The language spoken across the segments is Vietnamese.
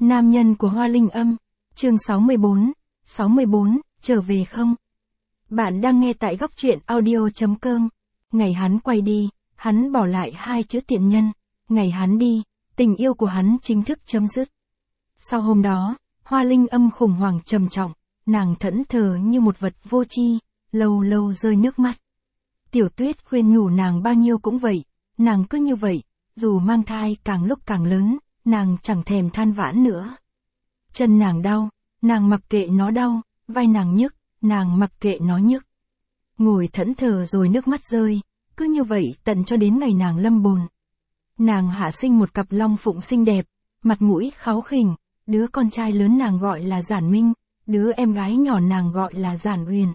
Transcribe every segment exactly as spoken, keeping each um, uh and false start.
Nam nhân của Hoa Linh Âm, chương sáu mươi bốn, sáu mươi bốn, trở về không? Bạn đang nghe tại góc truyện audio chấm com. Ngày hắn quay đi, hắn bỏ lại hai chữ tiện nhân. Ngày hắn đi, tình yêu của hắn chính thức chấm dứt. Sau hôm đó, Hoa Linh Âm khủng hoảng trầm trọng, nàng thẫn thờ như một vật vô tri, lâu lâu rơi nước mắt. Tiểu Tuyết khuyên nhủ nàng bao nhiêu cũng vậy, nàng cứ như vậy, dù mang thai càng lúc càng lớn, nàng chẳng thèm than vãn nữa. Chân nàng đau, nàng mặc kệ nó đau, vai nàng nhức, nàng mặc kệ nó nhức. Ngồi thẫn thờ rồi nước mắt rơi, cứ như vậy tận cho đến ngày nàng lâm bồn. Nàng hạ sinh một cặp long phụng xinh đẹp, mặt mũi kháu khỉnh, đứa con trai lớn nàng gọi là Giản Minh, đứa em gái nhỏ nàng gọi là Giản Uyển.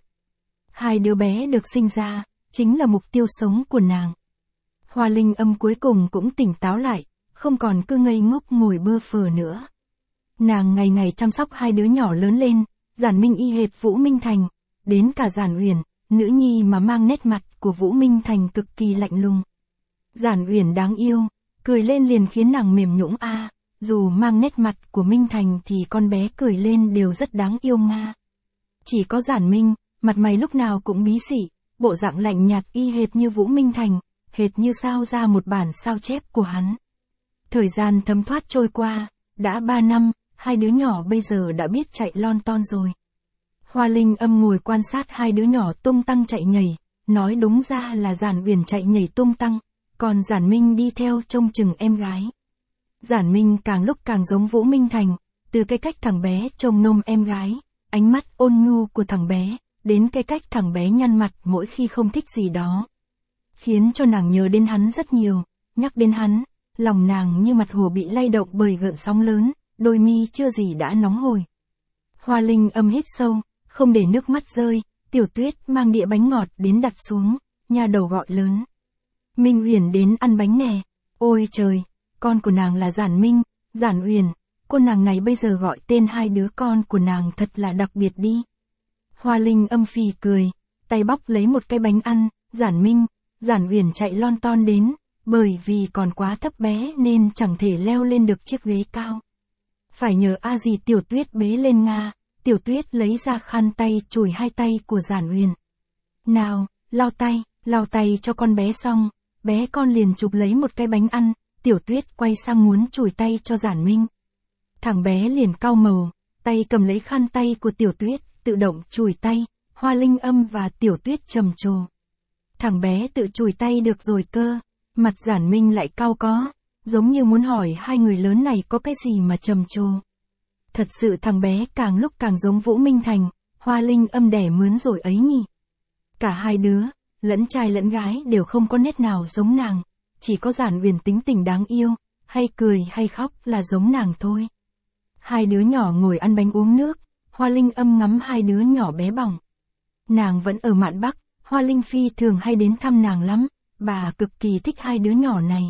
Hai đứa bé được sinh ra, chính là mục tiêu sống của nàng. Hoa Linh Âm cuối cùng cũng tỉnh táo lại, không còn cứ ngây ngốc ngồi bơ phờ nữa. Nàng ngày ngày chăm sóc hai đứa nhỏ lớn lên, Giản Minh y hệt Vũ Minh Thành, đến cả Giản Uyển, nữ nhi mà mang nét mặt của Vũ Minh Thành cực kỳ lạnh lùng. Giản Uyển đáng yêu, cười lên liền khiến nàng mềm nhũn a, à, dù mang nét mặt của Minh Thành thì con bé cười lên đều rất đáng yêu nga. Chỉ có Giản Minh, mặt mày lúc nào cũng bí xỉ, bộ dạng lạnh nhạt y hệt như Vũ Minh Thành, hệt như sao ra một bản sao chép của hắn. Thời gian thấm thoát trôi qua, đã ba năm, hai đứa nhỏ bây giờ đã biết chạy lon ton rồi. Hoa Linh Âm ngồi quan sát hai đứa nhỏ tung tăng chạy nhảy, nói đúng ra là Giản Uyển chạy nhảy tung tăng, còn Giản Minh đi theo trông chừng em gái. Giản Minh càng lúc càng giống Vũ Minh Thành, từ cái cách thằng bé trông nom em gái, ánh mắt ôn nhu của thằng bé, đến cái cách thằng bé nhăn mặt mỗi khi không thích gì đó. Khiến cho nàng nhớ đến hắn rất nhiều, nhắc đến hắn, lòng nàng như mặt hồ bị lay động bởi gợn sóng lớn, đôi mi chưa gì đã nóng hổi. Hoa Linh Âm hít sâu, không để nước mắt rơi, Tiểu Tuyết mang đĩa bánh ngọt đến đặt xuống, nha đầu gọi lớn. Minh Uyển đến ăn bánh nè, ôi trời, con của nàng là Giản Minh, Giản Uyển, cô nàng này bây giờ gọi tên hai đứa con của nàng thật là đặc biệt đi. Hoa Linh Âm phì cười, tay bóc lấy một cái bánh ăn, Giản Minh, Giản Uyển chạy lon ton đến, bởi vì còn quá thấp bé nên chẳng thể leo lên được chiếc ghế cao. Phải nhờ a dì Tiểu Tuyết bế lên nga, Tiểu Tuyết lấy ra khăn tay chùi hai tay của Giản Uyển. Nào, lau tay, lau tay cho con bé xong, bé con liền chụp lấy một cái bánh ăn, Tiểu Tuyết quay sang muốn chùi tay cho Giản Minh. Thằng bé liền cau màu, tay cầm lấy khăn tay của Tiểu Tuyết, tự động chùi tay, Hoa Linh Âm và Tiểu Tuyết trầm trồ. Thằng bé tự chùi tay được rồi cơ, mặt Giản Minh lại cau có, giống như muốn hỏi hai người lớn này có cái gì mà trầm trồ. Thật sự thằng bé càng lúc càng giống Vũ Minh Thành, Hoa Linh Âm đẻ mướn rồi ấy nhỉ. Cả hai đứa, lẫn trai lẫn gái đều không có nét nào giống nàng, chỉ có Giản Uyển tính tình đáng yêu, hay cười hay khóc là giống nàng thôi. Hai đứa nhỏ ngồi ăn bánh uống nước, Hoa Linh Âm ngắm hai đứa nhỏ bé bỏng. Nàng vẫn ở Mạn Bắc, Hoa Linh Phi thường hay đến thăm nàng lắm, bà cực kỳ thích hai đứa nhỏ này.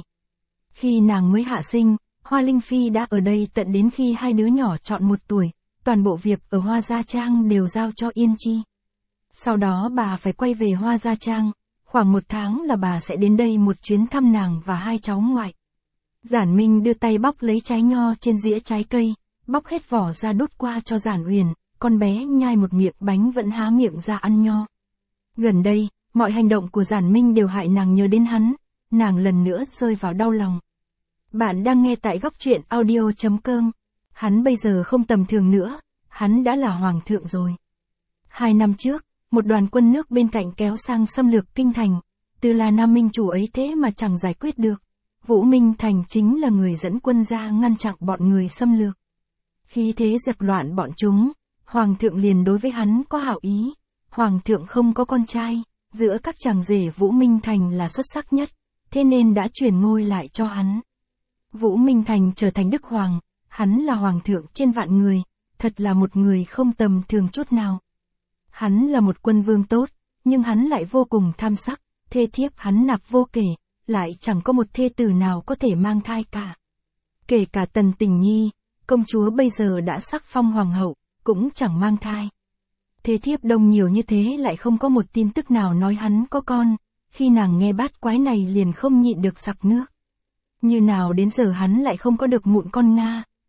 Khi nàng mới hạ sinh, Hoa Linh Phi đã ở đây tận đến khi hai đứa nhỏ tròn một tuổi, toàn bộ việc ở Hoa Gia Trang đều giao cho Yên Chi. Sau đó bà phải quay về Hoa Gia Trang, khoảng một tháng là bà sẽ đến đây một chuyến thăm nàng và hai cháu ngoại. Giản Minh đưa tay bóc lấy trái nho trên dĩa trái cây, bóc hết vỏ ra đút qua cho Giản Uyển, con bé nhai một miệng bánh vẫn há miệng ra ăn nho. Gần đây, mọi hành động của Giản Minh đều hại nàng nhớ đến hắn, nàng lần nữa rơi vào đau lòng. Bạn đang nghe tại góc truyện audio chấm com. Hắn bây giờ không tầm thường nữa, hắn đã là hoàng thượng rồi. Hai năm trước, một đoàn quân nước bên cạnh kéo sang xâm lược kinh thành, từ là Nam Minh chủ ấy thế mà chẳng giải quyết được. Vũ Minh Thành chính là người dẫn quân ra ngăn chặn bọn người xâm lược. Khi thế dẹp loạn bọn chúng, hoàng thượng liền đối với hắn có hảo ý. Hoàng thượng không có con trai, giữa các chàng rể Vũ Minh Thành là xuất sắc nhất, thế nên đã chuyển ngôi lại cho hắn. Vũ Minh Thành trở thành Đức Hoàng, hắn là hoàng thượng trên vạn người, thật là một người không tầm thường chút nào. Hắn là một quân vương tốt, nhưng hắn lại vô cùng tham sắc, thê thiếp hắn nạp vô kể, lại chẳng có một thê tử nào có thể mang thai cả. Kể cả Tần Tình Nhi, công chúa bây giờ đã sắc phong hoàng hậu, cũng chẳng mang thai. Thê thiếp đông nhiều như thế lại không có một tin tức nào nói hắn có con, khi nàng nghe bát quái này liền không nhịn được sặc nước. Như nào đến giờ hắn lại không có được mụn con nga,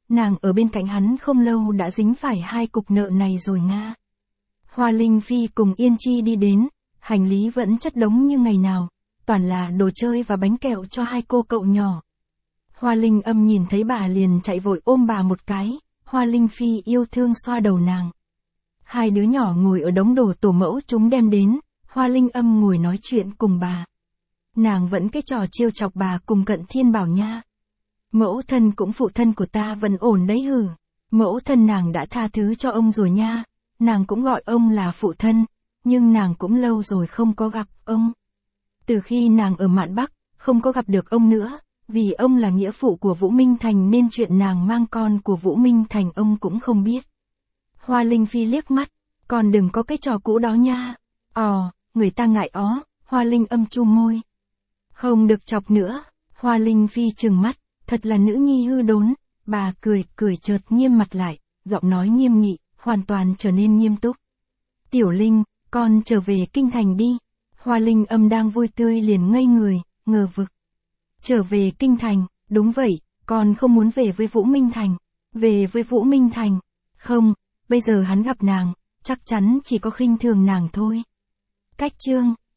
nàng ở bên cạnh hắn không lâu đã dính phải hai cục nợ này rồi nga. Hoa Linh Phi cùng Yên Chi đi đến, hành lý vẫn chất đống như ngày nào, toàn là đồ chơi và bánh kẹo cho hai cô cậu nhỏ. Hoa Linh Âm nhìn thấy bà liền chạy vội ôm bà một cái, Hoa Linh Phi yêu thương xoa đầu nàng. Hai đứa nhỏ ngồi ở đống đồ tổ mẫu chúng đem đến, Hoa Linh Âm ngồi nói chuyện cùng bà. Nàng vẫn cái trò trêu chọc bà cùng Cận Thiên bảo nha. Mẫu thân cũng phụ thân của ta vẫn ổn đấy hử. Mẫu thân nàng đã tha thứ cho ông rồi nha, nàng cũng gọi ông là phụ thân, nhưng nàng cũng lâu rồi không có gặp ông. Từ khi nàng ở Mạn Bắc, không có gặp được ông nữa, vì ông là nghĩa phụ của Vũ Minh Thành nên chuyện nàng mang con của Vũ Minh Thành ông cũng không biết. Hoa Linh Phi liếc mắt, còn đừng có cái trò cũ đó nha. Ồ, người ta ngại ó, Hoa Linh Âm chu môi. Không được chọc nữa, Hoa Linh Phi trừng mắt, thật là nữ nhi hư đốn, bà cười, cười chợt nghiêm mặt lại, giọng nói nghiêm nghị, hoàn toàn trở nên nghiêm túc. Tiểu Linh, con trở về kinh thành đi. Hoa Linh Âm đang vui tươi liền ngây người, ngờ vực. Trở về kinh thành, đúng vậy, con không muốn về với Vũ Minh Thành. Về với Vũ Minh Thành, không, bây giờ hắn gặp nàng, chắc chắn chỉ có khinh thường nàng thôi. Cách chương